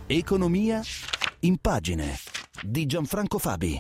Economia in pagine di Gianfranco Fabi.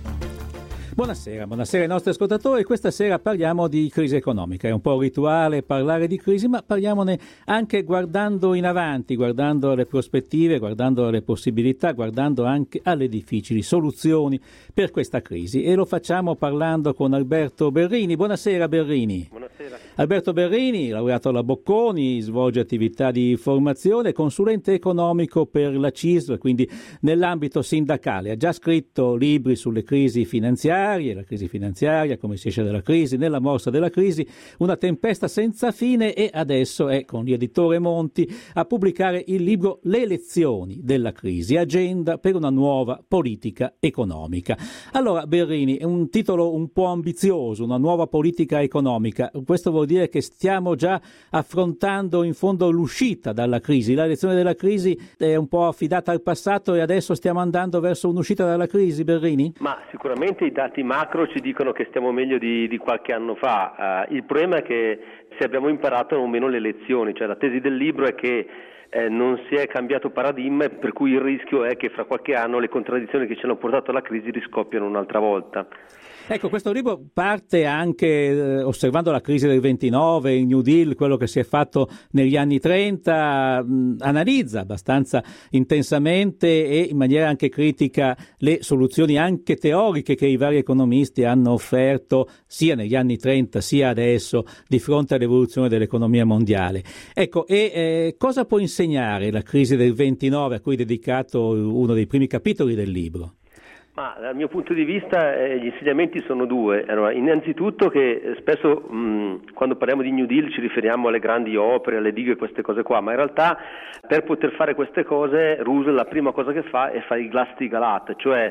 Buonasera ai nostri ascoltatori. Questa sera parliamo di crisi economica. È un po' rituale parlare di crisi, ma parliamone anche guardando in avanti, guardando alle prospettive, guardando alle possibilità, guardando anche alle difficili soluzioni per questa crisi. E lo facciamo parlando con Alberto Berrini. Buonasera Berrini. Buonasera. Alberto Berrini, laureato alla Bocconi, svolge attività di formazione, consulente economico per la CISL, quindi nell'ambito sindacale. Ha già scritto libri sulle crisi finanziarie, la crisi finanziaria, come si esce dalla crisi, nella morsa della crisi, una tempesta senza fine, e adesso è con l'editore Monti a pubblicare il libro Le lezioni della crisi, agenda per una nuova politica economica. Allora Berrini, è un titolo un po' ambizioso, una nuova politica economica. Questo vuol dire che stiamo già affrontando in fondo l'uscita dalla crisi. La lezione della crisi è un po' affidata al passato e adesso stiamo andando verso un'uscita dalla crisi, Berrini? Ma sicuramente i dati macro ci dicono che stiamo meglio di qualche anno fa. Il problema è che se abbiamo imparato o meno le lezioni, cioè la tesi del libro è che non si è cambiato paradigma, per cui il rischio è che fra qualche anno le contraddizioni che ci hanno portato alla crisi riscoppiano un'altra volta. Ecco, questo libro parte anche osservando la crisi del 29, il New Deal, quello che si è fatto negli anni 30, analizza abbastanza intensamente e in maniera anche critica le soluzioni anche teoriche che i vari economisti hanno offerto sia negli anni 30 sia adesso di fronte all'evoluzione dell'economia mondiale. Ecco, cosa può insegnare la crisi del 29, a cui è dedicato uno dei primi capitoli del libro? Ma dal mio punto di vista gli insegnamenti sono due. Allora, innanzitutto che spesso quando parliamo di New Deal ci riferiamo alle grandi opere, alle dighe, queste cose qua, ma in realtà per poter fare queste cose Roosevelt la prima cosa che fa è fare il Glass-Steagall, cioè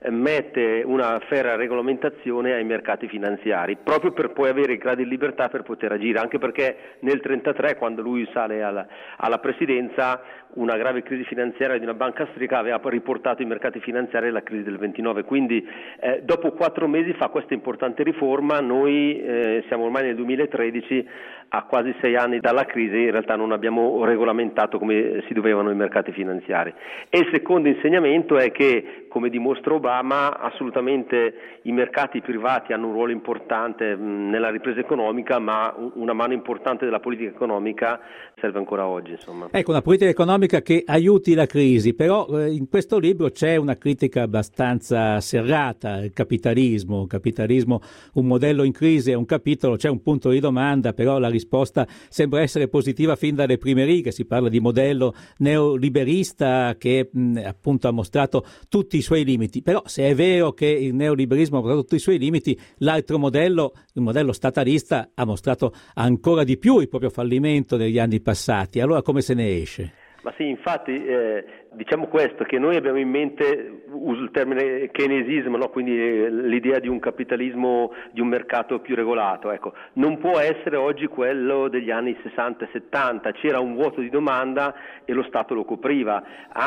mette una ferrea regolamentazione ai mercati finanziari, proprio per poi avere i gradi di libertà per poter agire, anche perché nel 1933, quando lui sale alla presidenza, una grave crisi finanziaria di una banca austriaca aveva riportato i mercati finanziari alla crisi del 29, quindi dopo 4 mesi fa questa importante riforma. Noi siamo ormai nel 2013, a quasi 6 anni dalla crisi, in realtà non abbiamo regolamentato come si dovevano i mercati finanziari. E il secondo insegnamento è che, come dimostra Obama, assolutamente i mercati privati hanno un ruolo importante nella ripresa economica, ma una mano importante della politica economica serve ancora oggi, insomma. Ecco, una politica economica che aiuti la crisi, però in questo libro c'è una critica abbastanza serrata al capitalismo, un modello in crisi, è un capitolo, c'è un punto di domanda, però la risposta sembra essere positiva fin dalle prime righe. Si parla di modello neoliberista che appunto ha mostrato tutti i suoi limiti, però se è vero che il neoliberismo ha mostrato tutti i suoi limiti, l'altro modello, il modello statalista, ha mostrato ancora di più il proprio fallimento negli anni passati. Allora come se ne esce? Ma sì, infatti diciamo questo, che noi abbiamo in mente, uso il termine keynesismo, no? Quindi l'idea di un capitalismo, di un mercato più regolato, ecco, non può essere oggi quello degli anni 60 e 70, c'era un vuoto di domanda e lo Stato lo copriva,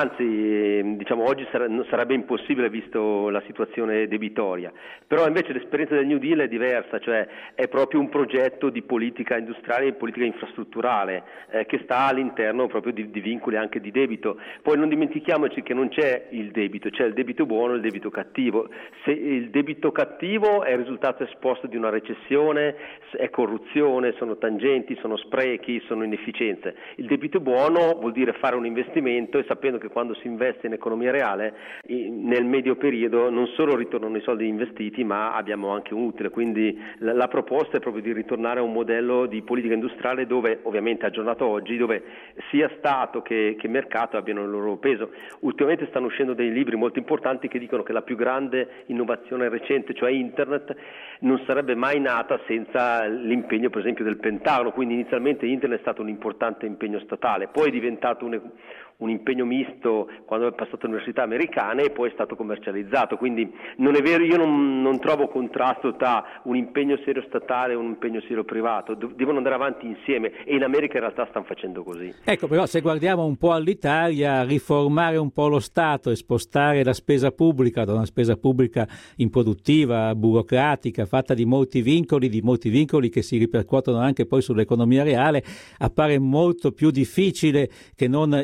anzi diciamo oggi sarebbe impossibile visto la situazione debitoria, però invece l'esperienza del New Deal è diversa, cioè è proprio un progetto di politica industriale e politica infrastrutturale che sta all'interno proprio di vincoli anche di debito. Poi non dimentichiamoci che non c'è il debito, c'è il debito buono e il debito cattivo. Se il debito cattivo è il risultato esposto di una recessione, è corruzione, sono tangenti, sono sprechi, sono inefficienze. Il debito buono vuol dire fare un investimento e sapendo che quando si investe in economia reale nel medio periodo non solo ritornano i soldi investiti, ma abbiamo anche un utile. Quindi la proposta è proprio di ritornare a un modello di politica industriale dove, ovviamente aggiornato oggi, dove sia Stato che mercato abbiano il loro peso. Ultimamente stanno uscendo dei libri molto importanti che dicono che la più grande innovazione recente, cioè Internet, non sarebbe mai nata senza l'impegno per esempio del Pentagono, quindi inizialmente Internet è stato un importante impegno statale, poi è diventato un impegno misto quando è passato all'università americane e poi è stato commercializzato, quindi non è vero, io non trovo contrasto tra un impegno serio statale e un impegno serio privato, devono andare avanti insieme e in America in realtà stanno facendo così. Ecco, però se guardiamo un po' all'Italia, riformare un po' lo Stato e spostare la spesa pubblica da una spesa pubblica improduttiva, burocratica, fatta di molti vincoli che si ripercuotono anche poi sull'economia reale, appare molto più difficile che non in altri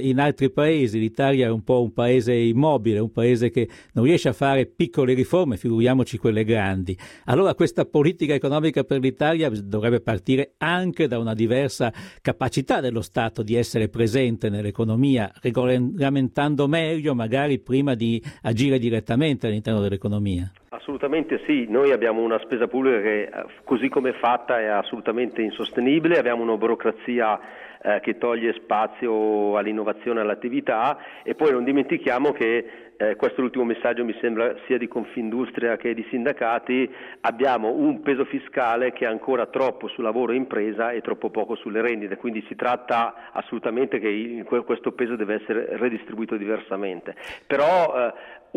altri paesi. L'Italia è un po' un paese immobile, un paese che non riesce a fare piccole riforme, figuriamoci quelle grandi. Allora questa politica economica per l'Italia dovrebbe partire anche da una diversa capacità dello Stato di essere presente nell'economia, regolamentando meglio magari prima di agire direttamente all'interno dell'economia. Assolutamente sì, noi abbiamo una spesa pubblica che così come è fatta è assolutamente insostenibile, abbiamo una burocrazia che toglie spazio all'innovazione e all'attività, e poi non dimentichiamo che questo è l'ultimo messaggio, mi sembra, sia di Confindustria che di sindacati: abbiamo un peso fiscale che è ancora troppo sul lavoro e impresa e troppo poco sulle rendite, quindi si tratta assolutamente che questo peso deve essere redistribuito diversamente. Però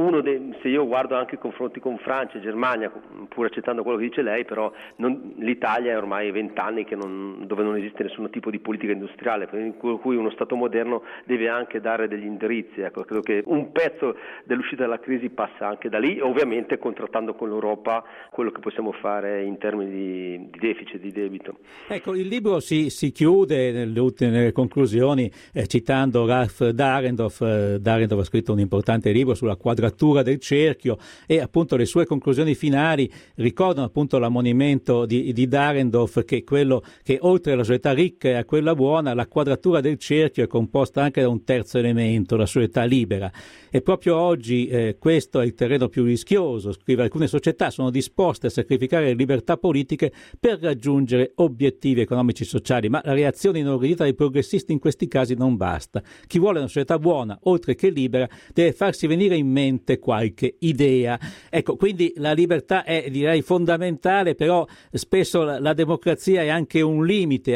se io guardo anche i confronti con Francia e Germania, pur accettando quello che dice lei, però l'Italia è ormai 20 anni dove non esiste nessun tipo di politica industriale, per cui uno Stato moderno deve anche dare degli indirizzi. Ecco, credo che un pezzo dell'uscita dalla crisi passa anche da lì, ovviamente contrattando con l'Europa quello che possiamo fare in termini di deficit, di debito. Ecco, il libro si chiude nelle conclusioni citando Ralph Dahrendorf. Dahrendorf ha scritto un importante libro sulla quadratura del cerchio, e appunto le sue conclusioni finali ricordano appunto l'ammonimento di Dahrendorf, che quello che oltre alla società ricca e a quella buona, la quadratura del cerchio è composta anche da un terzo elemento, la società libera. E proprio oggi questo è il terreno più rischioso. Scrive: alcune società sono disposte a sacrificare le libertà politiche per raggiungere obiettivi economici e sociali, ma la reazione inorridita dei progressisti in questi casi non basta. Chi vuole una società buona, oltre che libera, deve farsi venire in mente qualche idea. Ecco, quindi la libertà è, direi, fondamentale, però spesso la democrazia è anche un limite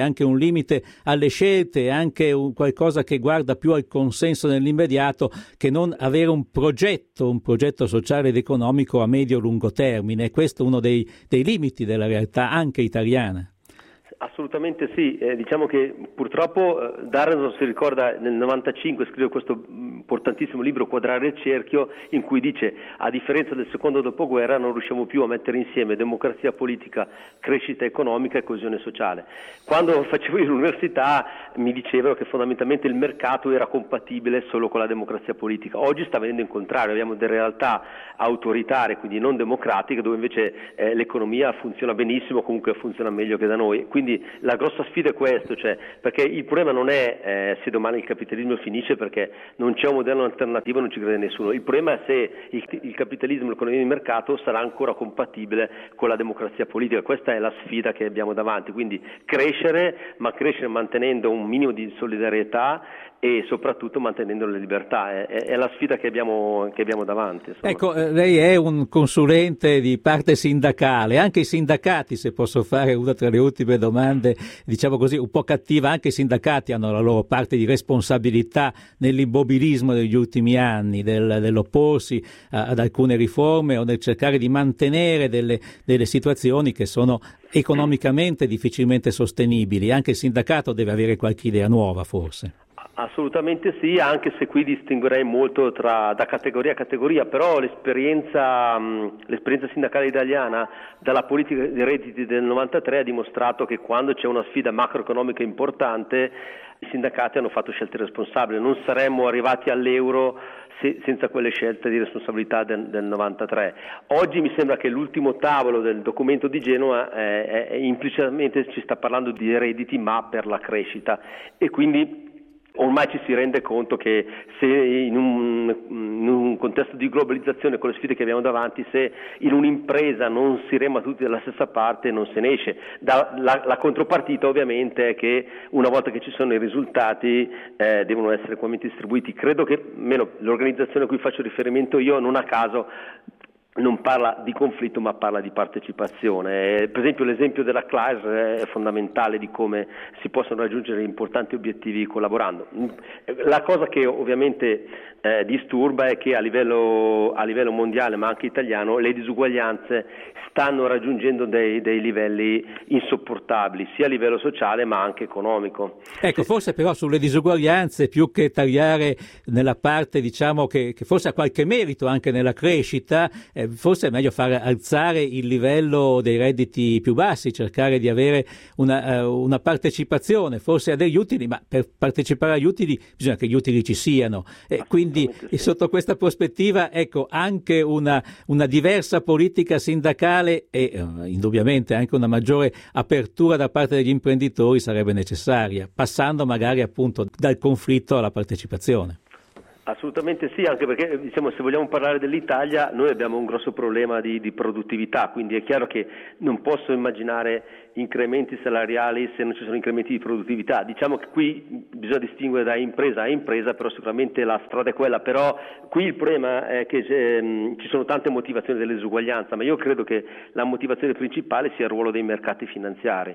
alle scelte, anche qualcosa che guarda più al consenso nell'immediato che non avere un progetto sociale ed economico a medio-lungo termine. Questo è uno dei limiti della realtà anche italiana. Assolutamente sì, diciamo che purtroppo Dahrendorf si ricorda nel 95 scrive questo importantissimo libro Quadrare il cerchio, in cui dice: a differenza del secondo dopoguerra non riusciamo più a mettere insieme democrazia politica, crescita economica e coesione sociale. Quando facevo l'università mi dicevano che fondamentalmente il mercato era compatibile solo con la democrazia politica. Oggi sta avvenendo il contrario, abbiamo delle realtà autoritarie, quindi non democratiche, dove invece l'economia funziona benissimo, comunque funziona meglio che da noi. Quindi la grossa sfida è questo, perché il problema non è se domani il capitalismo finisce, perché non c'è un modello alternativo, non ci crede nessuno. Il problema è se il capitalismo, l'economia di mercato sarà ancora compatibile con la democrazia politica. Questa è la sfida che abbiamo davanti, quindi crescere, ma crescere mantenendo un minimo di solidarietà e soprattutto mantenendo le libertà. È la sfida che abbiamo davanti. Insomma. Ecco, lei è un consulente di parte sindacale, anche i sindacati, se posso fare una tra le ultime domande, diciamo così, un po' cattiva, anche i sindacati hanno la loro parte di responsabilità nell'immobilismo degli ultimi anni, dell'opporsi ad alcune riforme o nel cercare di mantenere delle situazioni che sono economicamente difficilmente sostenibili. Anche il sindacato deve avere qualche idea nuova, forse. Assolutamente sì, anche se qui distinguerei molto da categoria a categoria, però l'esperienza sindacale italiana dalla politica dei redditi del 93 ha dimostrato che quando c'è una sfida macroeconomica importante i sindacati hanno fatto scelte responsabili. Non saremmo arrivati all'euro senza quelle scelte di responsabilità del 93. Oggi mi sembra che l'ultimo tavolo del documento di Genova implicitamente ci sta parlando di redditi, ma per la crescita, e quindi ormai ci si rende conto che se in un contesto di globalizzazione con le sfide che abbiamo davanti, se in un'impresa non si rema tutti dalla stessa parte non se ne esce. La contropartita ovviamente è che una volta che ci sono i risultati devono essere equamente distribuiti. Credo che meno l'organizzazione a cui faccio riferimento io non a caso non parla di conflitto ma parla di partecipazione. Per esempio l'esempio della CLAS è fondamentale di come si possono raggiungere importanti obiettivi collaborando. La cosa che ovviamente disturba è che a livello mondiale ma anche italiano le disuguaglianze stanno raggiungendo dei livelli insopportabili sia a livello sociale ma anche economico. Ecco, forse però sulle disuguaglianze, più che tagliare nella parte diciamo che forse ha qualche merito anche nella crescita, forse è meglio far alzare il livello dei redditi più bassi, cercare di avere una partecipazione forse a degli utili, ma per partecipare agli utili bisogna che gli utili ci siano, e quindi sì. Sotto questa prospettiva, ecco, anche una diversa politica sindacale e indubbiamente anche una maggiore apertura da parte degli imprenditori sarebbe necessaria, passando magari appunto dal conflitto alla partecipazione. Assolutamente sì, anche perché diciamo, se vogliamo parlare dell'Italia, noi abbiamo un grosso problema di produttività, quindi è chiaro che non posso immaginare incrementi salariali se non ci sono incrementi di produttività. Diciamo che qui bisogna distinguere da impresa a impresa, però sicuramente la strada è quella. Però qui il problema è che ci sono tante motivazioni della disuguaglianza, ma io credo che la motivazione principale sia il ruolo dei mercati finanziari.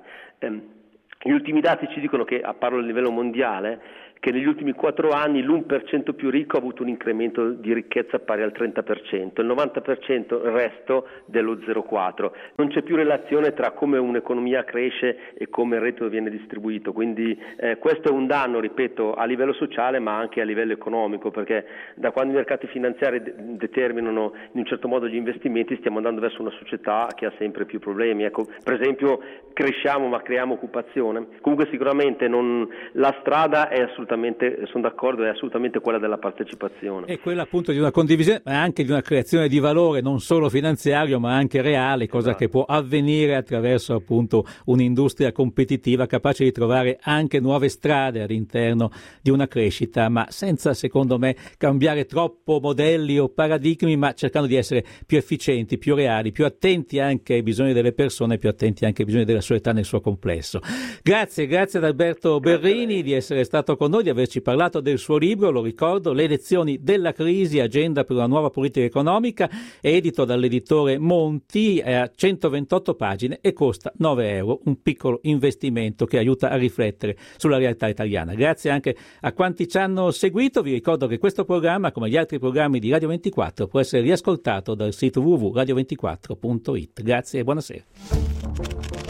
Gli ultimi dati ci dicono che, parlo a livello mondiale, che negli ultimi 4 anni l'1% più ricco ha avuto un incremento di ricchezza pari al 30%, il 90% il resto dello 0,4%. Non c'è più relazione tra come un'economia cresce e come il reddito viene distribuito, quindi questo è un danno, ripeto, a livello sociale ma anche a livello economico, perché da quando i mercati finanziari determinano in un certo modo gli investimenti stiamo andando verso una società che ha sempre più problemi. Ecco, per esempio cresciamo ma creiamo occupazione. Comunque sicuramente la strada è assolutamente, sono d'accordo, è assolutamente quella della partecipazione. E quella appunto di una condivisione, ma anche di una creazione di valore non solo finanziario ma anche reale, cosa che può avvenire attraverso appunto un'industria competitiva capace di trovare anche nuove strade all'interno di una crescita, ma senza, secondo me, cambiare troppo modelli o paradigmi, ma cercando di essere più efficienti, più reali, più attenti anche ai bisogni delle persone, più attenti anche ai bisogni della società nel suo complesso. Grazie ad Alberto Berrini di essere stato con noi, di averci parlato del suo libro, lo ricordo, Le lezioni della crisi, agenda per una nuova politica economica, è edito dall'editore Monti, è a 128 pagine e costa €9, un piccolo investimento che aiuta a riflettere sulla realtà italiana. Grazie anche a quanti ci hanno seguito, vi ricordo che questo programma, come gli altri programmi di Radio 24, può essere riascoltato dal sito www.radio24.it. Grazie e buonasera.